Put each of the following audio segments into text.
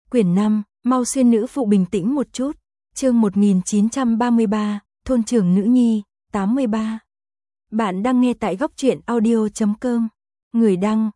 Quyển 5, mau xuyên nữ phụ bình tĩnh một chút. Chương 1933, thôn trưởng nữ nhi, 83. Bạn đang nghe tại góc truyện audio.com. Người đăng,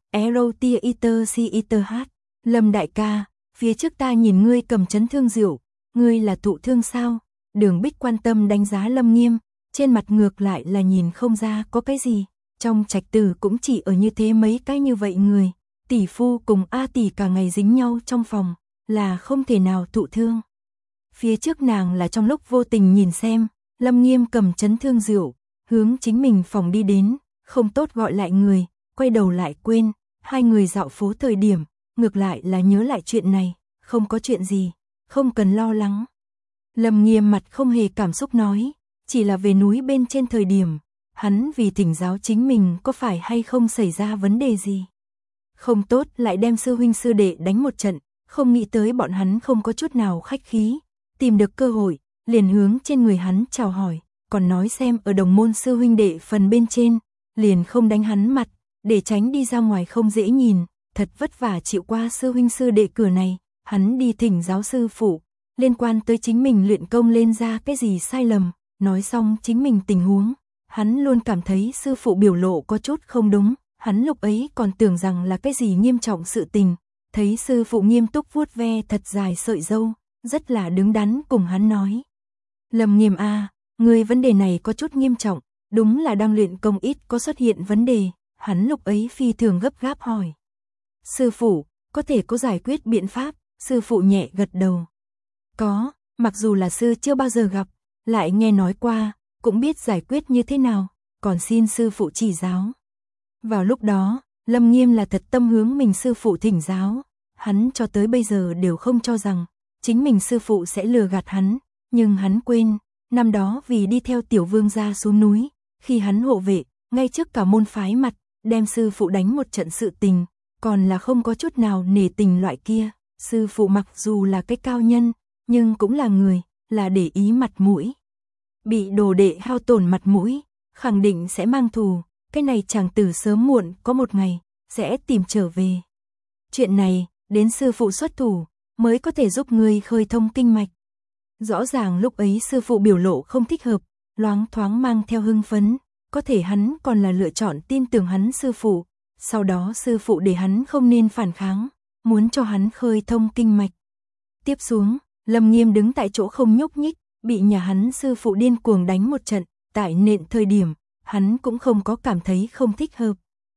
Erotiaiter. Lâm đại ca, phía trước ta nhìn ngươi cầm chấn thương rượu, ngươi là thụ thương sao? Đường Bích quan tâm đánh giá Lâm Nghiêm, trên mặt ngược lại là nhìn không ra có cái gì. Trong trạch tử cũng chỉ ở như thế mấy cái như vậy người. Tỷ phu cùng A tỷ cả ngày dính nhau trong phòng, là không thể nào thụ thương. Phía trước nàng là trong lúc vô tình nhìn xem, Lâm Nghiêm cầm chấn thương rượu, hướng chính mình phòng đi đến, không tốt gọi lại người, quay đầu lại quên, hai người dạo phố thời điểm, ngược lại là nhớ lại chuyện này, không có chuyện gì, không cần lo lắng. Lâm Nghiêm mặt không hề cảm xúc nói, chỉ là về núi bên trên thời điểm, hắn vì thỉnh giáo chính mình có phải hay không xảy ra vấn đề gì. Không tốt lại đem sư huynh sư đệ đánh một trận, không nghĩ tới bọn hắn không có chút nào khách khí, tìm được cơ hội, liền hướng trên người hắn chào hỏi, còn nói xem ở đồng môn sư huynh đệ phần bên trên, liền không đánh hắn mặt, để tránh đi ra ngoài không dễ nhìn, thật vất vả chịu qua sư huynh sư đệ cửa này, hắn đi thỉnh giáo sư phụ, liên quan tới chính mình luyện công lên ra cái gì sai lầm, nói xong chính mình tình huống, hắn luôn cảm thấy sư phụ biểu lộ có chút không đúng, hắn lúc ấy còn tưởng rằng là cái gì nghiêm trọng sự tình, thấy sư phụ nghiêm túc vuốt ve thật dài sợi râu, rất là đứng đắn cùng hắn nói. Lâm Nghiêm a, người vấn đề này có chút nghiêm trọng, đúng là đang luyện công ít có xuất hiện vấn đề, hắn lúc ấy phi thường gấp gáp hỏi. Sư phụ, có thể có giải quyết biện pháp, sư phụ nhẹ gật đầu. Có, mặc dù là sư chưa bao giờ gặp, lại nghe nói qua, cũng biết giải quyết như thế nào, còn xin sư phụ chỉ giáo. Vào lúc đó, Lâm Nghiêm là thật tâm hướng mình sư phụ thỉnh giáo, hắn cho tới bây giờ đều không cho rằng chính mình sư phụ sẽ lừa gạt hắn, nhưng hắn quên, năm đó vì đi theo tiểu vương gia xuống núi, khi hắn hộ vệ, ngay trước cả môn phái mặt, đem sư phụ đánh một trận sự tình, còn là không có chút nào nể tình loại kia, sư phụ mặc dù là cái cao nhân, nhưng cũng là người, là để ý mặt mũi. Bị đồ đệ hao tổn mặt mũi, khẳng định sẽ mang thù, cái này chàng tử sớm muộn có một ngày, sẽ tìm trở về. Chuyện này, đến sư phụ xuất thủ, mới có thể giúp ngươi khơi thông kinh mạch. Rõ ràng lúc ấy sư phụ biểu lộ không thích hợp, loáng thoáng mang theo hưng phấn, có thể hắn còn là lựa chọn tin tưởng hắn sư phụ, sau đó sư phụ để hắn không nên phản kháng, muốn cho hắn khơi thông kinh mạch. Tiếp xuống, Lâm Nghiêm đứng tại chỗ không nhúc nhích, bị nhà hắn sư phụ điên cuồng đánh một trận, tại nện thời điểm, hắn cũng không có cảm thấy không thích hợp.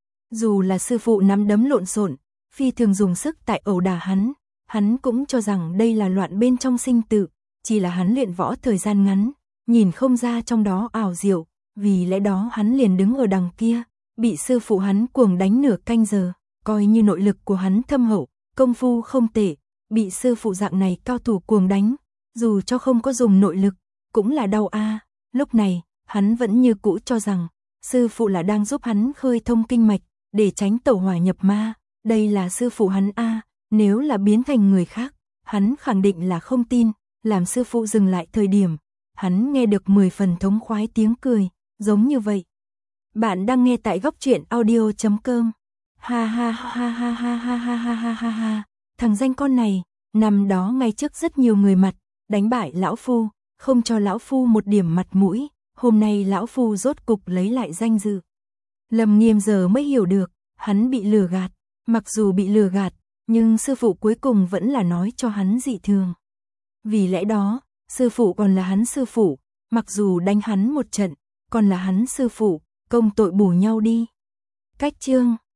Dù là sư phụ nắm đấm lộn xộn, phi thường dùng sức tại ẩu đả hắn cũng cho rằng đây là loạn bên trong sinh tử, chỉ là hắn luyện võ thời gian ngắn, nhìn không ra trong đó ảo diệu, vì lẽ đó hắn liền đứng ở đằng kia, bị sư phụ hắn cuồng đánh nửa canh giờ, coi như nội lực của hắn thâm hậu, công phu không tệ, bị sư phụ dạng này cao thủ cuồng đánh, dù cho không có dùng nội lực, cũng là đau a. Lúc này, hắn vẫn như cũ cho rằng, sư phụ là đang giúp hắn khơi thông kinh mạch, để tránh tẩu hỏa nhập ma, đây là sư phụ hắn a, nếu là biến thành người khác, hắn khẳng định là không tin, làm sư phụ dừng lại thời điểm, hắn nghe được 10 phần thống khoái tiếng cười, giống như vậy. Bạn đang nghe tại góc truyện audio.com. Ha ha ha ha ha ha ha ha ha ha ha, thằng danh con này, năm đó ngay trước rất nhiều người mặt, đánh bại lão phu, không cho lão phu một điểm mặt mũi, hôm nay lão phu rốt cục lấy lại danh dự. Lâm Nghiêm giờ mới hiểu được, hắn bị lừa gạt, mặc dù bị lừa gạt, nhưng sư phụ cuối cùng vẫn là nói cho hắn dị thường. Vì lẽ đó, sư phụ còn là hắn sư phụ, mặc dù đánh hắn một trận, còn là hắn sư phụ, công tội bù nhau đi. Cách chương